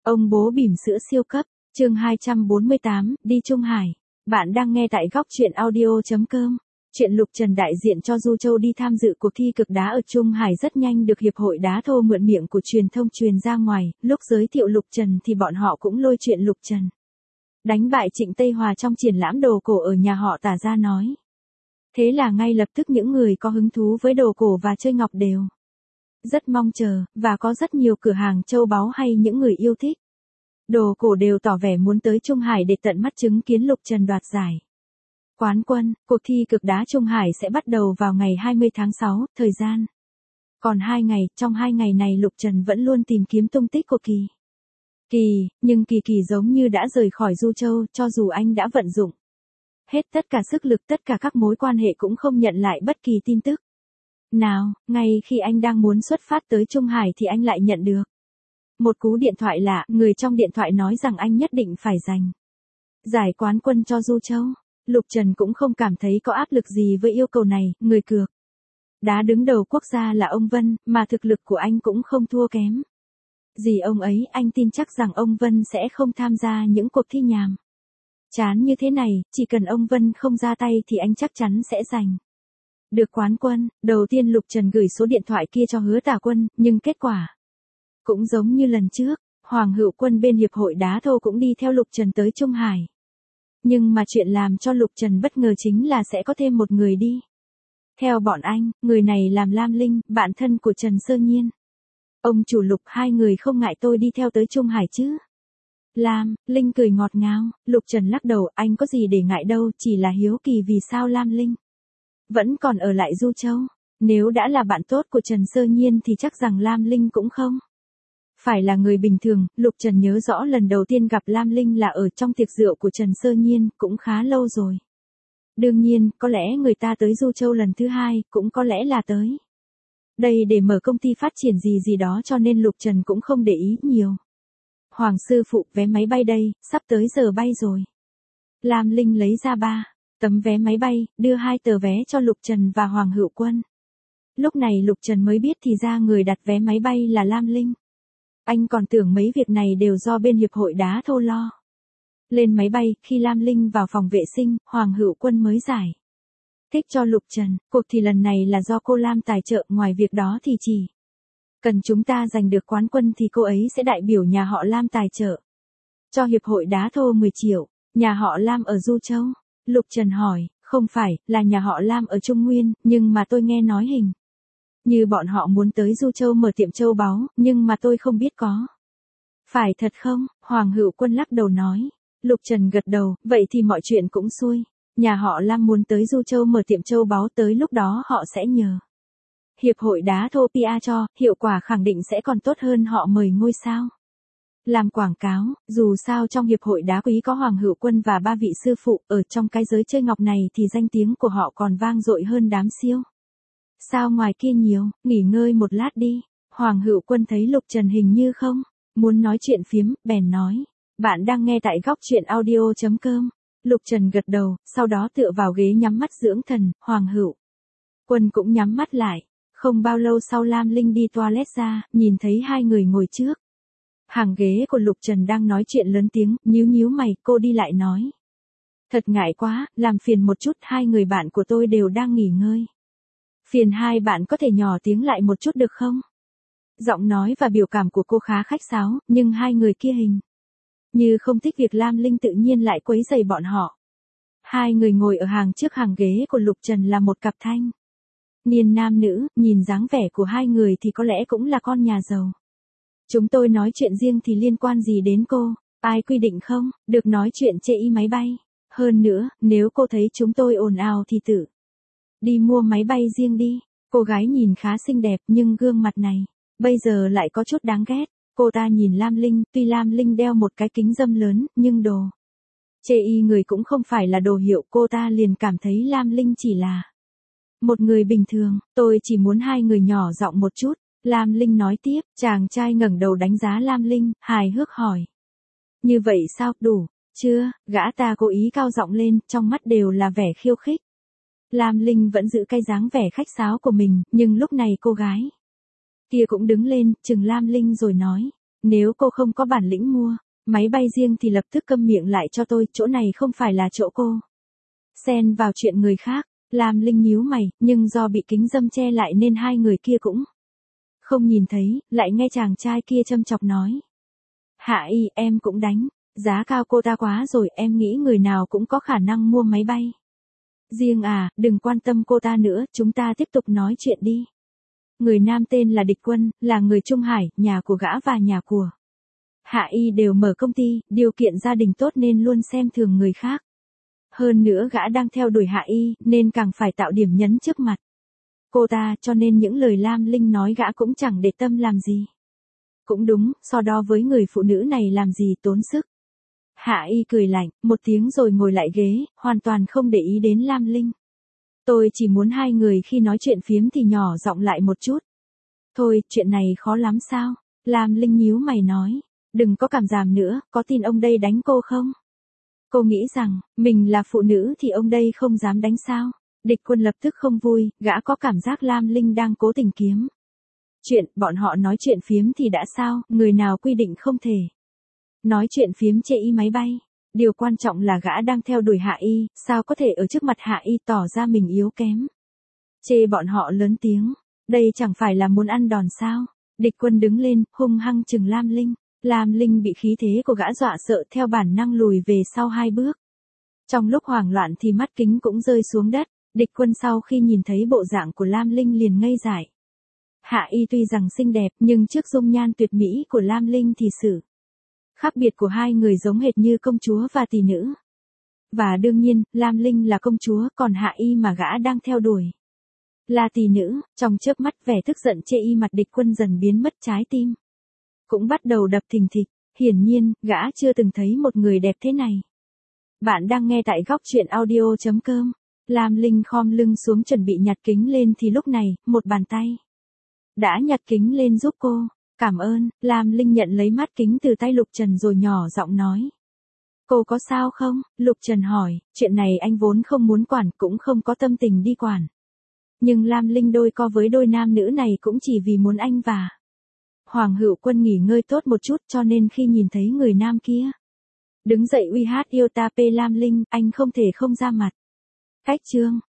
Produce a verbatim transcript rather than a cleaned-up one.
Ông bố bỉm sữa siêu cấp, chương hai trăm bốn mươi tám, đi Trung Hải. Bạn đang nghe tại góc truyện audio chấm com. Chuyện Lục Trần đại diện cho Du Châu đi tham dự cuộc thi cực đá ở Trung Hải rất nhanh được Hiệp hội Đá Thô mượn miệng của truyền thông truyền ra ngoài, lúc giới thiệu Lục Trần thì bọn họ cũng lôi chuyện Lục Trần đánh bại Trịnh Tây Hòa trong triển lãm đồ cổ ở nhà họ Tả ra nói. Thế là ngay lập tức những người có hứng thú với đồ cổ và chơi ngọc đều rất mong chờ, và có rất nhiều cửa hàng châu báu hay những người yêu thích đồ cổ đều tỏ vẻ muốn tới Trung Hải để tận mắt chứng kiến Lục Trần đoạt giải quán quân. Cuộc thi cực đá Trung Hải sẽ bắt đầu vào ngày hai mươi tháng sáu, thời gian còn hai ngày. Trong hai ngày này Lục Trần vẫn luôn tìm kiếm tung tích của Kỳ Kỳ, nhưng Kỳ Kỳ giống như đã rời khỏi Du Châu, cho dù anh đã vận dụng hết tất cả sức lực, tất cả các mối quan hệ cũng không nhận lại bất kỳ tin tức nào. Ngay khi anh đang muốn xuất phát tới Trung Hải thì anh lại nhận được một cú điện thoại lạ. Người trong điện thoại nói rằng anh nhất định phải giành giải quán quân cho Du Châu. Lục Trần cũng không cảm thấy có áp lực gì với yêu cầu này. Người cược đá đứng đầu quốc gia là ông Vân, mà thực lực của anh cũng không thua kém gì ông ấy. Anh tin chắc rằng ông Vân sẽ không tham gia những cuộc thi nhàm chán như thế này. Chỉ cần ông Vân không ra tay thì anh chắc chắn sẽ giành được quán quân. Đầu tiên Lục Trần gửi số điện thoại kia cho Hứa Tả Quân, nhưng kết quả cũng giống như lần trước, Hoàng Hữu Quân bên Hiệp hội Đá Thô cũng đi theo Lục Trần tới Trung Hải. Nhưng mà chuyện làm cho Lục Trần bất ngờ chính là sẽ có thêm một người đi theo bọn anh. Người này làm Lam Linh, bạn thân của Trần Sơ Nhiên. Ông chủ Lục, hai người không ngại tôi đi theo tới Trung Hải chứ? Lam Linh cười ngọt ngào. Lục Trần lắc đầu, anh có gì để ngại đâu, chỉ là hiếu kỳ vì sao Lam Linh vẫn còn ở lại Du Châu. Nếu đã là bạn tốt của Trần Sơ Nhiên thì chắc rằng Lam Linh cũng không phải là người bình thường. Lục Trần nhớ rõ lần đầu tiên gặp Lam Linh là ở trong tiệc rượu của Trần Sơ Nhiên, cũng khá lâu rồi. Đương nhiên, có lẽ người ta tới Du Châu lần thứ hai, cũng có lẽ là tới đây để mở công ty phát triển gì gì đó, cho nên Lục Trần cũng không để ý nhiều. Hoàng sư phụ, vé máy bay đây, sắp tới giờ bay rồi. Lam Linh lấy ra ba tấm vé máy bay, đưa hai tờ vé cho Lục Trần và Hoàng Hữu Quân. Lúc này Lục Trần mới biết thì ra người đặt vé máy bay là Lam Linh. Anh còn tưởng mấy việc này đều do bên Hiệp hội Đá Thô lo. Lên máy bay, khi Lam Linh vào phòng vệ sinh, Hoàng Hữu Quân mới giải thích cho Lục Trần, cuộc thi lần này là do cô Lam tài trợ, ngoài việc đó thì chỉ cần chúng ta giành được quán quân thì cô ấy sẽ đại biểu nhà họ Lam tài trợ cho Hiệp hội Đá Thô mười triệu. Nhà họ Lam ở Du Châu? Lục Trần hỏi. Không phải, là nhà họ Lam ở Trung Nguyên, nhưng mà tôi nghe nói hình như bọn họ muốn tới Du Châu mở tiệm châu báu, nhưng mà tôi không biết có phải thật không? Hoàng Hữu Quân lắc đầu nói. Lục Trần gật đầu, vậy thì mọi chuyện cũng xuôi. Nhà họ Lam muốn tới Du Châu mở tiệm châu báu, tới lúc đó họ sẽ nhờ Hiệp hội Đá Thô pê e cho, hiệu quả khẳng định sẽ còn tốt hơn họ mời ngôi sao làm quảng cáo. Dù sao trong Hiệp hội Đá Quý có Hoàng Hữu Quân và ba vị sư phụ, ở trong cái giới chơi ngọc này thì danh tiếng của họ còn vang dội hơn đám siêu sao ngoài kia nhiều. Nghỉ ngơi một lát đi. Hoàng Hữu Quân thấy Lục Trần hình như không muốn nói chuyện phiếm, bèn nói. Bạn đang nghe tại góc truyện audio chấm com. Lục Trần gật đầu, sau đó tựa vào ghế nhắm mắt dưỡng thần. Hoàng Hữu Quân cũng nhắm mắt lại. Không bao lâu sau Lam Linh đi toilet ra, nhìn thấy hai người ngồi trước hàng ghế của Lục Trần đang nói chuyện lớn tiếng, nhíu nhíu mày, cô đi lại nói. Thật ngại quá, làm phiền một chút, hai người bạn của tôi đều đang nghỉ ngơi. Phiền hai bạn có thể nhỏ tiếng lại một chút được không? Giọng nói và biểu cảm của cô khá khách sáo, nhưng hai người kia hình như không thích việc Lam Linh tự nhiên lại quấy rầy bọn họ. Hai người ngồi ở hàng trước hàng ghế của Lục Trần là một cặp thanh niên nam nữ, nhìn dáng vẻ của hai người thì có lẽ cũng là con nhà giàu. Chúng tôi nói chuyện riêng thì liên quan gì đến cô? Ai quy định không được nói chuyện chê y máy bay? Hơn nữa, nếu cô thấy chúng tôi ồn ào thì tự đi mua máy bay riêng đi. Cô gái nhìn khá xinh đẹp, nhưng gương mặt này bây giờ lại có chút đáng ghét. Cô ta nhìn Lam Linh, tuy Lam Linh đeo một cái kính râm lớn, nhưng đồ chê y người cũng không phải là đồ hiệu. Cô ta liền cảm thấy Lam Linh chỉ là một người bình thường. Tôi chỉ muốn hai người nhỏ giọng một chút. Lam Linh nói tiếp. Chàng trai ngẩng đầu đánh giá Lam Linh, hài hước hỏi. Như vậy sao, đủ chưa? Gã ta cố ý cao giọng lên, trong mắt đều là vẻ khiêu khích. Lam Linh vẫn giữ cái dáng vẻ khách sáo của mình, nhưng lúc này cô gái kia cũng đứng lên, chừng Lam Linh rồi nói. Nếu cô không có bản lĩnh mua máy bay riêng thì lập tức câm miệng lại cho tôi, chỗ này không phải là chỗ cô. Xen vào chuyện người khác, Lam Linh nhíu mày, nhưng do bị kính râm che lại nên hai người kia cũng không nhìn thấy, lại nghe chàng trai kia châm chọc nói. Hạ Y, em cũng đánh, giá cao cô ta quá rồi, em nghĩ người nào cũng có khả năng mua máy bay riêng à, đừng quan tâm cô ta nữa, chúng ta tiếp tục nói chuyện đi. Người nam tên là Địch Quân, là người Trung Hải, nhà của gã và nhà của Hạ Y đều mở công ty, điều kiện gia đình tốt nên luôn xem thường người khác. Hơn nữa gã đang theo đuổi Hạ Y, nên càng phải tạo điểm nhấn trước mặt cô ta, cho nên những lời Lam Linh nói gã cũng chẳng để tâm làm gì. Cũng đúng, so đo với người phụ nữ này làm gì tốn sức. Hạ Y cười lạnh, một tiếng rồi ngồi lại ghế, hoàn toàn không để ý đến Lam Linh. Tôi chỉ muốn hai người khi nói chuyện phiếm thì nhỏ giọng lại một chút. Thôi, chuyện này khó lắm sao? Lam Linh nhíu mày nói. Đừng có cảm giảm nữa, có tin ông đây đánh cô không? Cô nghĩ rằng, mình là phụ nữ thì ông đây không dám đánh sao? Địch Quân lập tức không vui, gã có cảm giác Lam Linh đang cố tình kiếm chuyện, bọn họ nói chuyện phiếm thì đã sao, người nào quy định không thể nói chuyện phiếm chê y máy bay. Điều quan trọng là gã đang theo đuổi Hạ Y, sao có thể ở trước mặt Hạ Y tỏ ra mình yếu kém. Chê bọn họ lớn tiếng, đây chẳng phải là muốn ăn đòn sao. Địch Quân đứng lên, hung hăng chừng Lam Linh. Lam Linh bị khí thế của gã dọa sợ, theo bản năng lùi về sau hai bước. Trong lúc hoảng loạn thì mắt kính cũng rơi xuống đất. Địch Quân sau khi nhìn thấy bộ dạng của Lam Linh liền ngây dại. Hạ Y tuy rằng xinh đẹp nhưng trước dung nhan tuyệt mỹ của Lam Linh thì sự khác biệt của hai người giống hệt như công chúa và tỷ nữ. Và đương nhiên, Lam Linh là công chúa, còn Hạ Y mà gã đang theo đuổi là tỷ nữ. Trong chớp mắt vẻ tức giận chê y mặt Địch Quân dần biến mất, trái tim cũng bắt đầu đập thình thịch. Hiển nhiên, gã chưa từng thấy một người đẹp thế này. Bạn đang nghe tại góc truyện audio chấm com. Lam Linh khom lưng xuống chuẩn bị nhặt kính lên thì lúc này, một bàn tay đã nhặt kính lên giúp cô. Cảm ơn. Lam Linh nhận lấy mắt kính từ tay Lục Trần rồi nhỏ giọng nói. Cô có sao không? Lục Trần hỏi, chuyện này anh vốn không muốn quản, cũng không có tâm tình đi quản. Nhưng Lam Linh đôi co với đôi nam nữ này cũng chỉ vì muốn anh và Hoàng Hữu Quân nghỉ ngơi tốt một chút, cho nên khi nhìn thấy người nam kia đứng dậy uy hát yêu ta pê Lam Linh, anh không thể không ra mặt. Cách chương